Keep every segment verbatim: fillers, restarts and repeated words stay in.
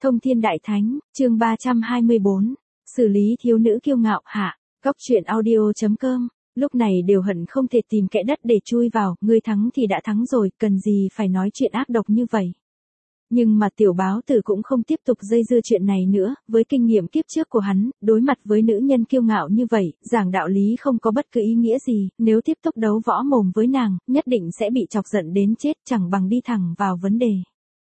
Thông Thiên Đại Thánh, chương ba trăm hai mươi bốn, xử lý thiếu nữ kiêu ngạo hạ, góc truyện audio.com, lúc này đều hận không thể tìm kẽ đất để chui vào, ngươi thắng thì đã thắng rồi, cần gì phải nói chuyện ác độc như vậy. Nhưng mà tiểu báo tử cũng không tiếp tục dây dưa chuyện này nữa, với kinh nghiệm kiếp trước của hắn, đối mặt với nữ nhân kiêu ngạo như vậy, giảng đạo lý không có bất cứ ý nghĩa gì, nếu tiếp tục đấu võ mồm với nàng, nhất định sẽ bị chọc giận đến chết, chẳng bằng đi thẳng vào vấn đề.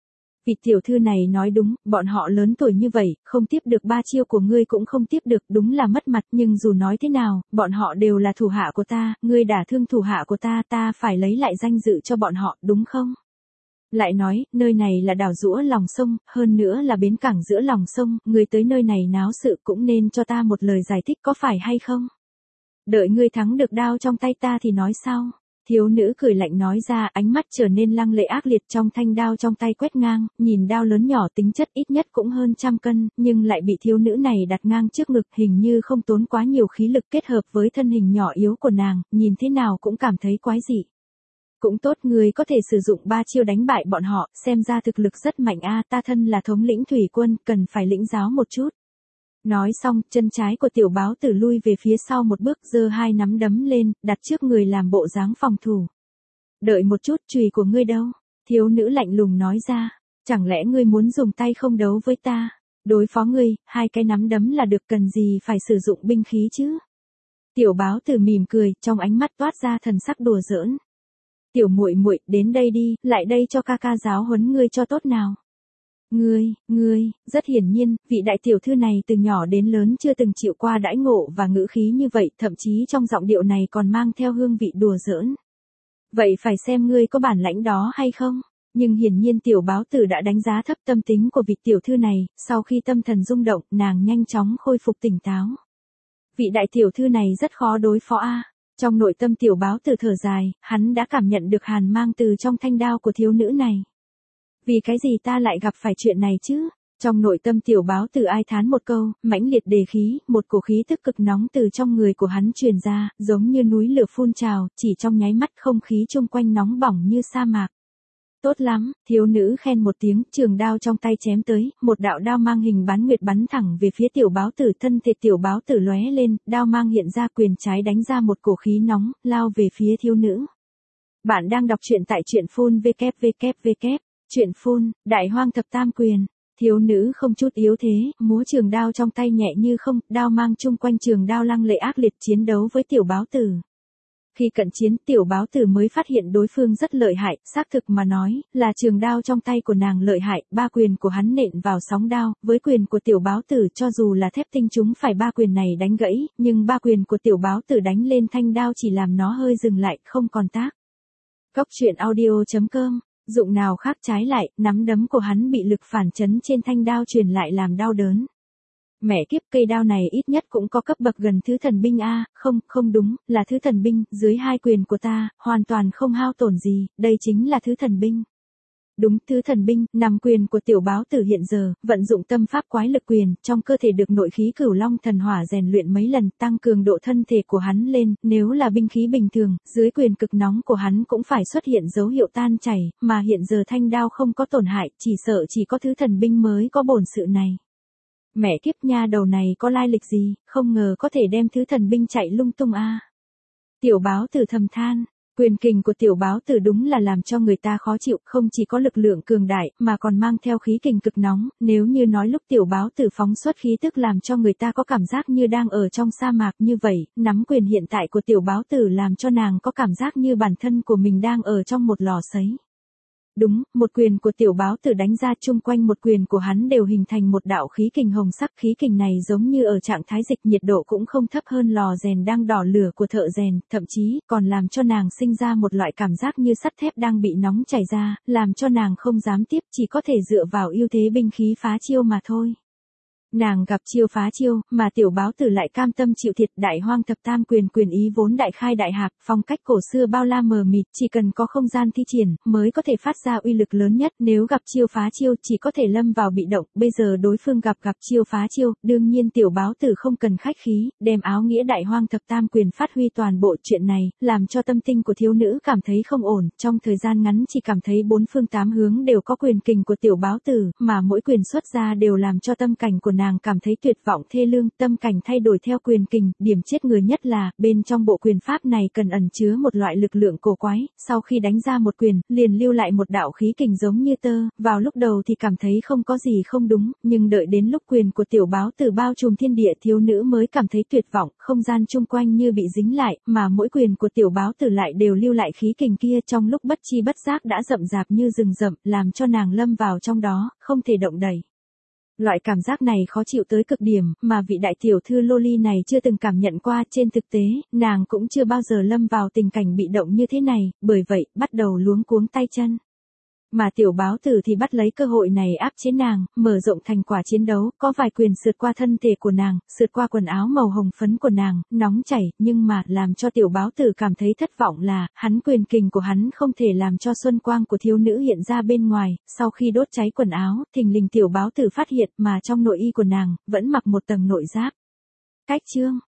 Vị tiểu thư này nói đúng, bọn họ lớn tuổi như vậy, không tiếp được ba chiêu của ngươi cũng không tiếp được, đúng là mất mặt, nhưng dù nói thế nào, bọn họ đều là thủ hạ của ta, ngươi đả thương thủ hạ của ta, ta phải lấy lại danh dự cho bọn họ, đúng không? Lại nói, nơi này là đảo giũa lòng sông, hơn nữa là bến cảng giữa lòng sông, ngươi tới nơi này náo sự cũng nên cho ta một lời giải thích có phải hay không? Đợi ngươi thắng được đao trong tay ta thì nói sau. Thiếu nữ cười lạnh nói ra, ánh mắt trở nên lăng lệ ác liệt, trong thanh đao trong tay quét ngang, nhìn đao lớn nhỏ tính chất ít nhất cũng hơn trăm cân, nhưng lại bị thiếu nữ này đặt ngang trước ngực, hình như không tốn quá nhiều khí lực, kết hợp với thân hình nhỏ yếu của nàng, nhìn thế nào cũng cảm thấy quái dị. Cũng tốt, người có thể sử dụng ba chiêu đánh bại bọn họ, xem ra thực lực rất mạnh a, ta thân là thống lĩnh thủy quân, cần phải lĩnh giáo một chút. Nói xong, chân trái của tiểu báo tử lui về phía sau một bước, giơ hai nắm đấm lên, đặt trước người làm bộ dáng phòng thủ. Đợi một chút, chùy của ngươi đâu? Thiếu nữ lạnh lùng nói ra, chẳng lẽ ngươi muốn dùng tay không đấu với ta? Đối phó ngươi, hai cái nắm đấm là được, cần gì phải sử dụng binh khí chứ? Tiểu báo tử mỉm cười, trong ánh mắt toát ra thần sắc đùa giỡn. Tiểu muội muội, đến đây đi, lại đây cho ca ca giáo huấn ngươi cho tốt nào. Ngươi, ngươi, rất hiển nhiên, vị đại tiểu thư này từ nhỏ đến lớn chưa từng chịu qua đãi ngộ và ngữ khí như vậy, thậm chí trong giọng điệu này còn mang theo hương vị đùa giỡn. Vậy phải xem ngươi có bản lãnh đó hay không? Nhưng hiển nhiên tiểu báo tử đã đánh giá thấp tâm tính của vị tiểu thư này, sau khi tâm thần rung động, nàng nhanh chóng khôi phục tỉnh táo. Vị đại tiểu thư này rất khó đối phó a. Trong nội tâm tiểu báo tử thở dài, hắn đã cảm nhận được hàn mang từ trong thanh đao của thiếu nữ này. Vì cái gì ta lại gặp phải chuyện này chứ? Trong nội tâm tiểu báo tử ai thán một câu, mãnh liệt đề khí, một cổ khí tức cực nóng từ trong người của hắn truyền ra, giống như núi lửa phun trào, chỉ trong nháy mắt không khí chung quanh nóng bỏng như sa mạc. Tốt lắm, thiếu nữ khen một tiếng, trường đao trong tay chém tới, một đạo đao mang hình bán nguyệt bắn thẳng về phía tiểu báo tử, thân thể tiểu báo tử lóe lên, đao mang hiện ra, quyền trái đánh ra một cổ khí nóng, lao về phía thiếu nữ. Bạn đang đọc truyện tại truyện phun vê kép vê kép vê kép. Chuyện phun, đại hoang thập tam quyền, thiếu nữ không chút yếu thế, múa trường đao trong tay nhẹ như không, đao mang chung quanh trường đao lăng lệ ác liệt chiến đấu với tiểu báo tử. Khi cận chiến, tiểu báo tử mới phát hiện đối phương rất lợi hại, xác thực mà nói, là trường đao trong tay của nàng lợi hại, ba quyền của hắn nện vào sóng đao, với quyền của tiểu báo tử cho dù là thép tinh chúng phải ba quyền này đánh gãy, nhưng ba quyền của tiểu báo tử đánh lên thanh đao chỉ làm nó hơi dừng lại, không còn tác. Góc truyện audio.com. Dụng nào khác trái lại, nắm đấm của hắn bị lực phản chấn trên thanh đao truyền lại làm đau đớn. Mẹ kiếp, cây đao này ít nhất cũng có cấp bậc gần thứ thần binh a, không, không đúng, là thứ thần binh, dưới hai quyền của ta, hoàn toàn không hao tổn gì, đây chính là thứ thần binh. Đúng, thứ thần binh, nằm quyền của tiểu báo tử hiện giờ, vận dụng tâm pháp quái lực quyền, trong cơ thể được nội khí cửu long thần hỏa rèn luyện mấy lần, tăng cường độ thân thể của hắn lên, nếu là binh khí bình thường, dưới quyền cực nóng của hắn cũng phải xuất hiện dấu hiệu tan chảy, mà hiện giờ thanh đao không có tổn hại, chỉ sợ chỉ có thứ thần binh mới có bổn sự này. Mẹ kiếp, nha đầu này có lai lịch gì, không ngờ có thể đem thứ thần binh chạy lung tung a. Tiểu báo tử thầm than. Quyền kình của tiểu báo tử đúng là làm cho người ta khó chịu, không chỉ có lực lượng cường đại, mà còn mang theo khí kình cực nóng, nếu như nói lúc tiểu báo tử phóng xuất khí tức làm cho người ta có cảm giác như đang ở trong sa mạc như vậy, nắm quyền hiện tại của tiểu báo tử làm cho nàng có cảm giác như bản thân của mình đang ở trong một lò sấy. Đúng, một quyền của tiểu báo tử đánh ra chung quanh một quyền của hắn đều hình thành một đạo khí kình hồng sắc, khí kình này giống như ở trạng thái dịch, nhiệt độ cũng không thấp hơn lò rèn đang đỏ lửa của thợ rèn, thậm chí còn làm cho nàng sinh ra một loại cảm giác như sắt thép đang bị nóng chảy ra, làm cho nàng không dám tiếp, chỉ có thể dựa vào ưu thế binh khí phá chiêu mà thôi. Nàng gặp chiêu phá chiêu, mà tiểu báo tử lại cam tâm chịu thiệt. Đại hoang thập tam quyền quyền ý vốn đại khai đại hạc, phong cách cổ xưa bao la mờ mịt, chỉ cần có không gian thi triển, mới có thể phát ra uy lực lớn nhất. Nếu gặp chiêu phá chiêu, chỉ có thể lâm vào bị động. Bây giờ đối phương gặp gặp chiêu phá chiêu, đương nhiên tiểu báo tử không cần khách khí, đem áo nghĩa đại hoang thập tam quyền phát huy toàn bộ. Chuyện này làm cho tâm tinh của thiếu nữ cảm thấy không ổn, trong thời gian ngắn chỉ cảm thấy bốn phương tám hướng đều có quyền kình của tiểu báo tử, mà mỗi quyền xuất ra đều làm cho tâm cảnh của nàng cảm thấy tuyệt vọng thê lương. Tâm cảnh thay đổi theo quyền kình, điểm chết người nhất là bên trong bộ quyền pháp này cần ẩn chứa một loại lực lượng cổ quái, sau khi đánh ra một quyền, liền lưu lại một đạo khí kình giống như tơ. Vào lúc đầu thì cảm thấy không có gì không đúng, nhưng đợi đến lúc quyền của tiểu báo tử bao trùm thiên địa, thiếu nữ mới cảm thấy tuyệt vọng. Không gian chung quanh như bị dính lại, mà mỗi quyền của tiểu báo tử lại đều lưu lại khí kình kia, trong lúc bất chi bất giác đã rậm rạp như rừng rậm, làm cho nàng lâm vào trong đó, không thể động đậy. Loại cảm giác này khó chịu tới cực điểm, mà vị đại tiểu thư Loli này chưa từng cảm nhận qua. Trên thực tế, nàng cũng chưa bao giờ lâm vào tình cảnh bị động như thế này, bởi vậy, bắt đầu luống cuống tay chân. Mà tiểu báo tử thì bắt lấy cơ hội này áp chế nàng, mở rộng thành quả chiến đấu, có vài quyền sượt qua thân thể của nàng, sượt qua quần áo màu hồng phấn của nàng, nóng chảy, nhưng mà, làm cho tiểu báo tử cảm thấy thất vọng là, hắn quyền kình của hắn không thể làm cho xuân quang của thiếu nữ hiện ra bên ngoài. Sau khi đốt cháy quần áo, thình lình tiểu báo tử phát hiện mà trong nội y của nàng, vẫn mặc một tầng nội giáp. Cách chương